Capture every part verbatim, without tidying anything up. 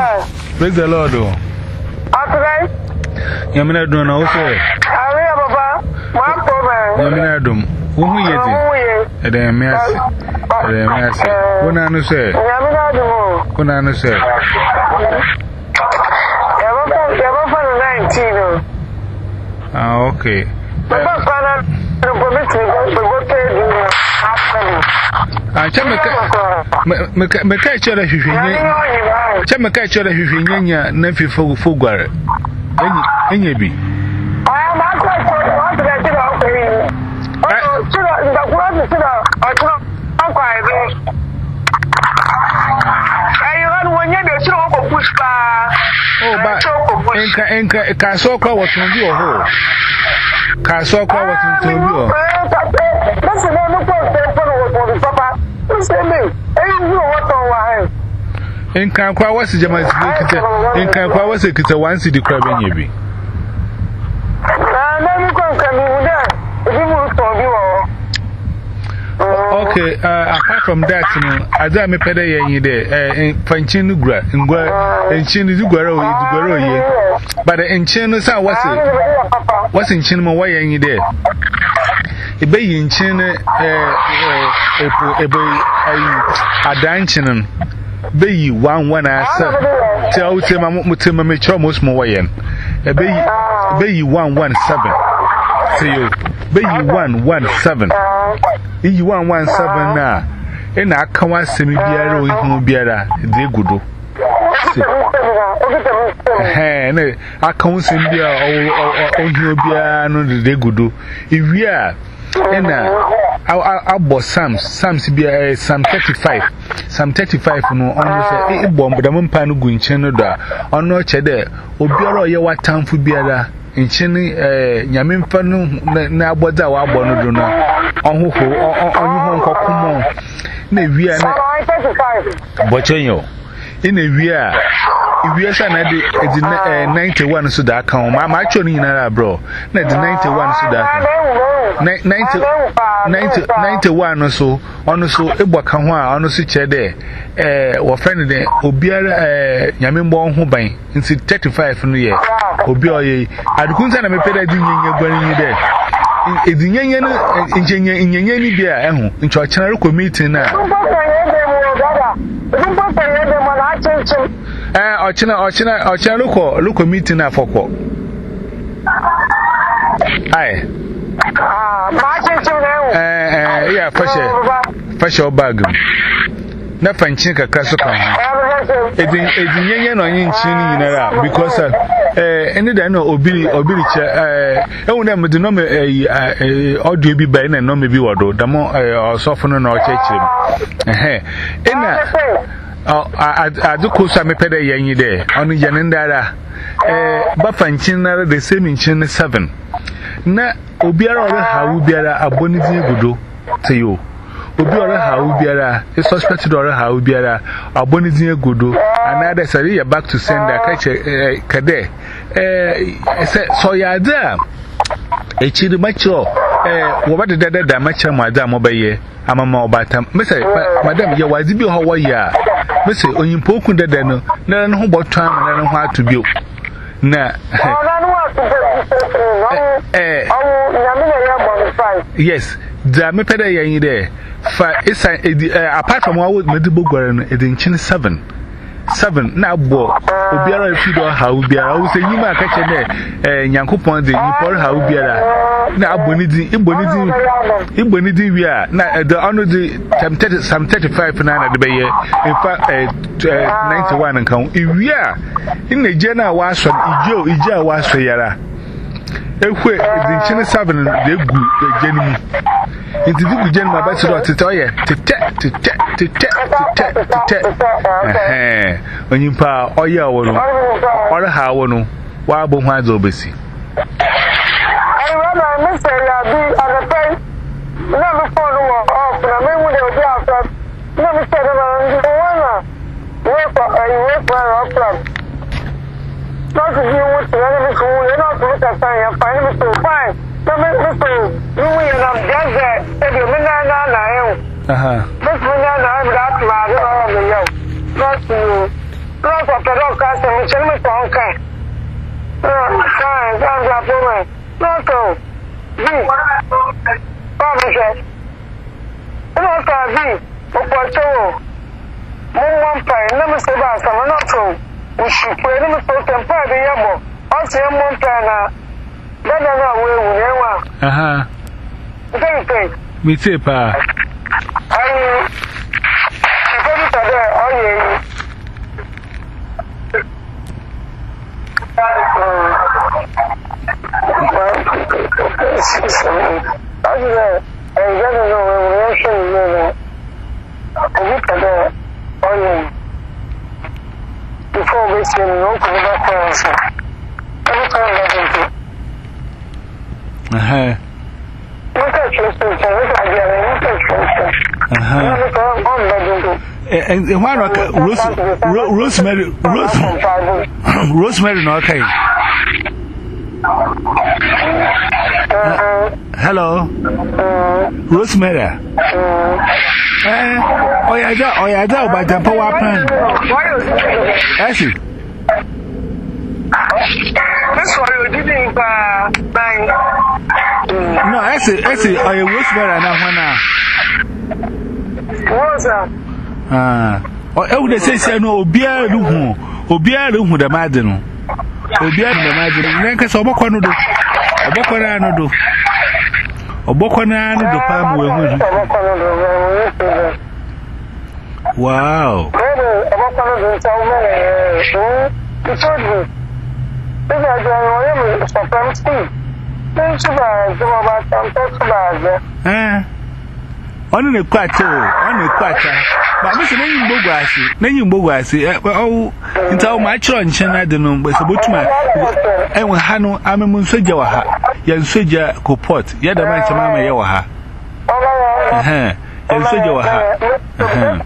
Praise the Lord. Okay. Yamina do na ose. Ari baba. Wa ko be. Yamina dum. Wo hu yeti. Ede me ase. Ede me ase. Wona no se. Yamina dum. Wona no se. Yaba ko yaba for nineteen. Ah, okay. Baba kana no permit me go to Ah, chemeka meka meka chere hwehwenye. Chemeka chere hwehwenye na fifo fogware. Enyi enye bi. Ah, ma ko ko wa de de o ko yi. Oh, sira nda ko wa sira o tro an kwa ebe. Ayi ran wonye de sira ko pushpa. Oh, ba enka enka ka so kwa wotun bi o ho. Ka so kwa wotun to bi o. That's no no ko se for what papa. Say me. Eh, you what on wa. Enka kwa wasi jama kite. Enka kwa wasi kite one city kwa benye bi. Na na mi ko kan mi da. Ebi mu to bi wo. Okay, uh, apart from that, no, Ada me pede yen de eh fanchin nu gura, ngwa enchin nu gura o gura ye. But enchin no sa wasi. Wasi enchin mo wa yen de. Ebe yinchin eh eh ebe ayi adanchin be yi one one asa. Ti o te ma mutima me cho mo smo wa yen. Ebe yi be yi one one seven. Say you be yi one one seven. Iyi one one seven na e na aka wa semi biara o ihu biara de gudo eh ne aka wo semi biara o ihu biara no de gudo iwi a e na abo Psalms Psalms biara Psalm thirty-five Psalm thirty-five no onu se e bomb da mpa no gunchen no da onu che de obiara o ye watamfu biara nchini eh nyame mfa no na aboda wa abo no do no onhuho onhuho nkokumo na ewia na bochenyo ina ewia ewia sa na de ninety-one so da kan ma ma cho ni na bro na de ninety-one so da ninety ninety-one so ono so egbo kan ho a ono so che de eh wo friend de obiara eh nyame mbo ho ban nti thirty-five no ye obi oye adukunza na mepeda di nyenye gwani ni de edinyenye no nyenye nyenye ni bia ehu ncho ochenare committee na eh ochena ochena ochena luko luko meeting na foko ai ah ma chenchu na eh eh ya fashe fashe bag na fanchin kakra so kan edin edinyenye no nyi nchi ni nyinara because eh eni da no obiri obiri che eh ehun na mede no me audio bi ba na no me bi wodo da mo osofo no na o chechire eh ena aduko sa me pede yanyi de onu yanin dara eh ba fanchin na the same inchin seven na obiara ore hawo biara aboni din gudo teyo obi ore hawo biara e suspected ore hawo biara aboni din gudo another say ya back to sender ka che kade eh so ya da e chiri macho eh wo ba de de da macho ma da mo baye amama obatam mese madam ye wazi bi ho wo ya mese onyimpo ku de de no na no ho botan na no ho atubio na eh yes da me pede yan de fa isa apart from what medibo gware no edinchin seven seven na abo obiara ifido ha obiara wo se nyima ka che de eh nyankopon de nyipor ha obiara na abonidi ibonidi ibonidi wi a na the honor the some thirty-five na na de be ye in fact ninety-one nkan iwi a in Nigeria wa aso ijo ija wa aso yara ehwe edinchin seven de gu ejenimu inti digu jen ma ba tiro tete oye tete tete tete tete tete eh onyimpa oye awono ore ha awono wa abo hu azo besi ai wa na me se ya bi arapai na me phone wo off na me mu de obi after na me se na ndi wana we ko ai we ko off na so ji wo ti na me ko we na so ta san ya fa ni me so fine na me me so you we na jaza e bi me na na na e aha me so na na me that ma do o me yo not you not a pedal castle, which I'm a okay. Fine, sounds like a woman. Not so. B. Publisher. Not a B. Opportunity. One pay, never say about some not so. We should play them so temper the yabo. I'll see one plan. Better not where we are. Uh huh. Thank you. Me too, pa. I very bad. Oh, yeah. Before we see no answer. Every time I Uh huh. look at you, look at you. And one of Rosemary, Rosemary, okay. Hello, Rosemary. Oh, yeah, oh, yeah, but the power plan. Actually, that's why you didn't buy. No, actually, actually, oh, you Rosemary, now. What's up? Ah, oh, they say, no, beer, no, or beer, no, the madden. Oh, beer, the madden. Then, because Obokano do. Obokano do. Obokano do, Pam will. Wow. Obokano do, tell me. You told me. This is a Pam Steve. Thank you, about some touch. Eh? On the quarter, on the quarter. But Mister Name Bogasi, Name Bogasi, oh, into my church, and I don't know, but about my and when Hano, I'm a Munsajawaha, Yan Soja Copot, Yada Mama Yawaha. Uh huh, and Sojawaha.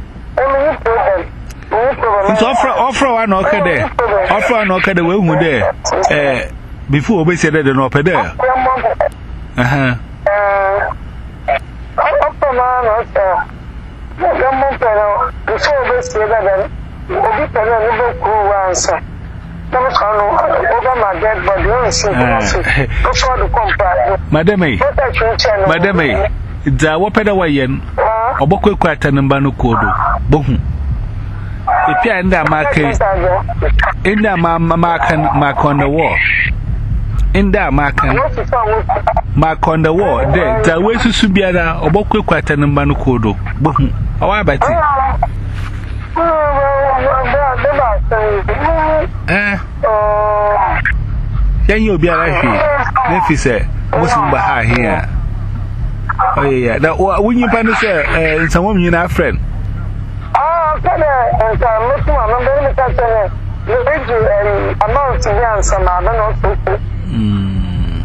It's offer, offer one okay there, offer an okay the way we there, eh, before we said that an opera there. Uh huh. Before we say that, we'll be telling you who answer. Don't call over my dead body. Before the company, Madame, Madame, it's a wapeda wayen, or Boko Quatan and Banukodo, Bohum. If you end that market, in that mark on the wall. In that mark mark on the wall, there, the way to Subiana or Boko Quatan and Banukodo, Bohum. How about it? Eh? Then you'll be right here. If you say, Muslim Baha here. Oh, yeah, that when you find us, some woman, you're not friend. Oh, okay, and I'm looking at my baby catcher. The radio and amount to the answer, I don't know. Hm.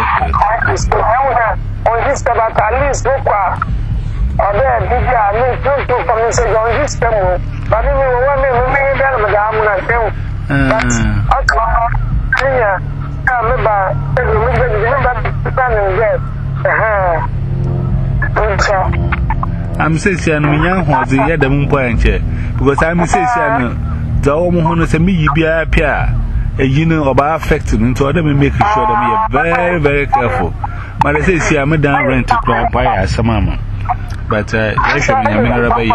On this about at least look at. Or there, did you have me to come and say, on this demo? But if you want me to make it, I'm going to tell you. But I can't hear. I remember standing there. I'm saying, I'm young, was the other moon point because I'm saying, the woman who knows me be a pair, a union about affecting into other make sure that we are very, very careful. But I say, see, I'm a down rent to cry by as a mama. But uh, I should be a minute by you.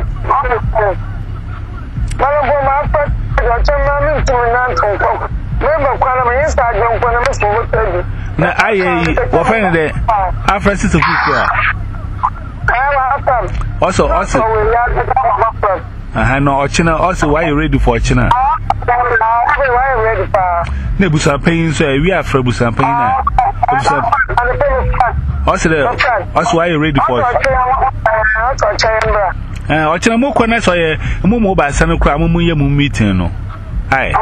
Now, I will find it after sister. Also, also, I know China. Also, why you ready for China? Nebusa paying, so we are for Busan paying. Also, also, why you ready for it? Uh, China more corners or a more by Santa Cramu meeting. No, aye.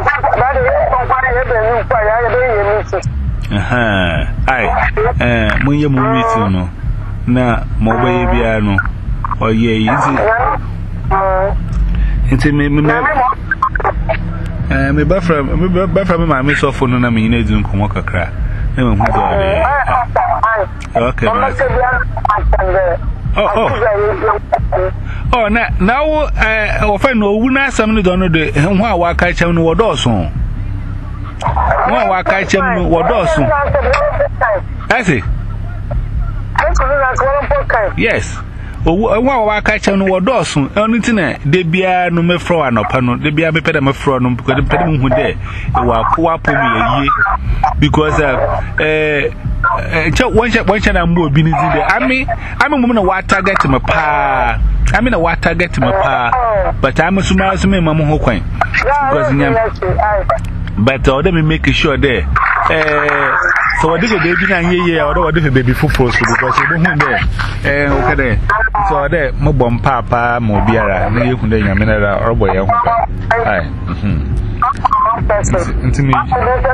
Uh-huh. Aye, uh, Munya Mumito, na mobile piano, or ye easy. Into me, me buffer, me buffer, my miss off on a minute in Kumoka crack. Never moved. Okay, Oh, oh. Oh, now, now, uh, offend no wuna some don't do why wa catch him no dawson. Why wa catch him no dawson. I see. Yes. Oh, why wa catch him no dawson. Only thing they be a no me fro and upon they be a better me fro no because the pedal who there. You are poor for me a year because uh, uh, one shot, one shot, I'm more busy there. I mean, I'm a woman of what target to my pa. I mean, a what target to my pa, but I'm a small to me, Mamma Hoquine. But I let me make sure there. So, what did the baby and ye or what did the baby for first because you don't there. Eh, okay, so there, Mobom Papa, Mobiara, no, you can then a minute or boy. Aye, hm. To me,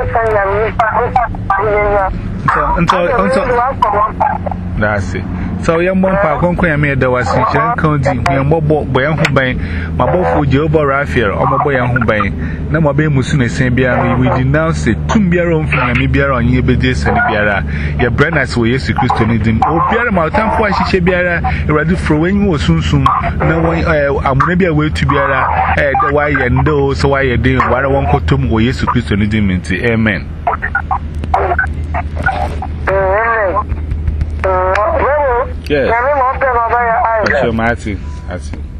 until until that's it. So, young Mompa, Conquer me, there was in County, young Bobo, Boyan Humbay, my boy for Jobo Raphael, or my boy Humbay. No more be Musune Sambia, we denounce it. Tumbia on from Namibia on ye bedis and Biara. Your brand as we used to Christianism. Oh, Biara, my time for she Biara, ready for when you were soon soon. No one, I'm maybe a way to Biara, the why and those, so why you did what I want to come with Jesus Christianism. Amen. Yes. That's your Marty. That's it.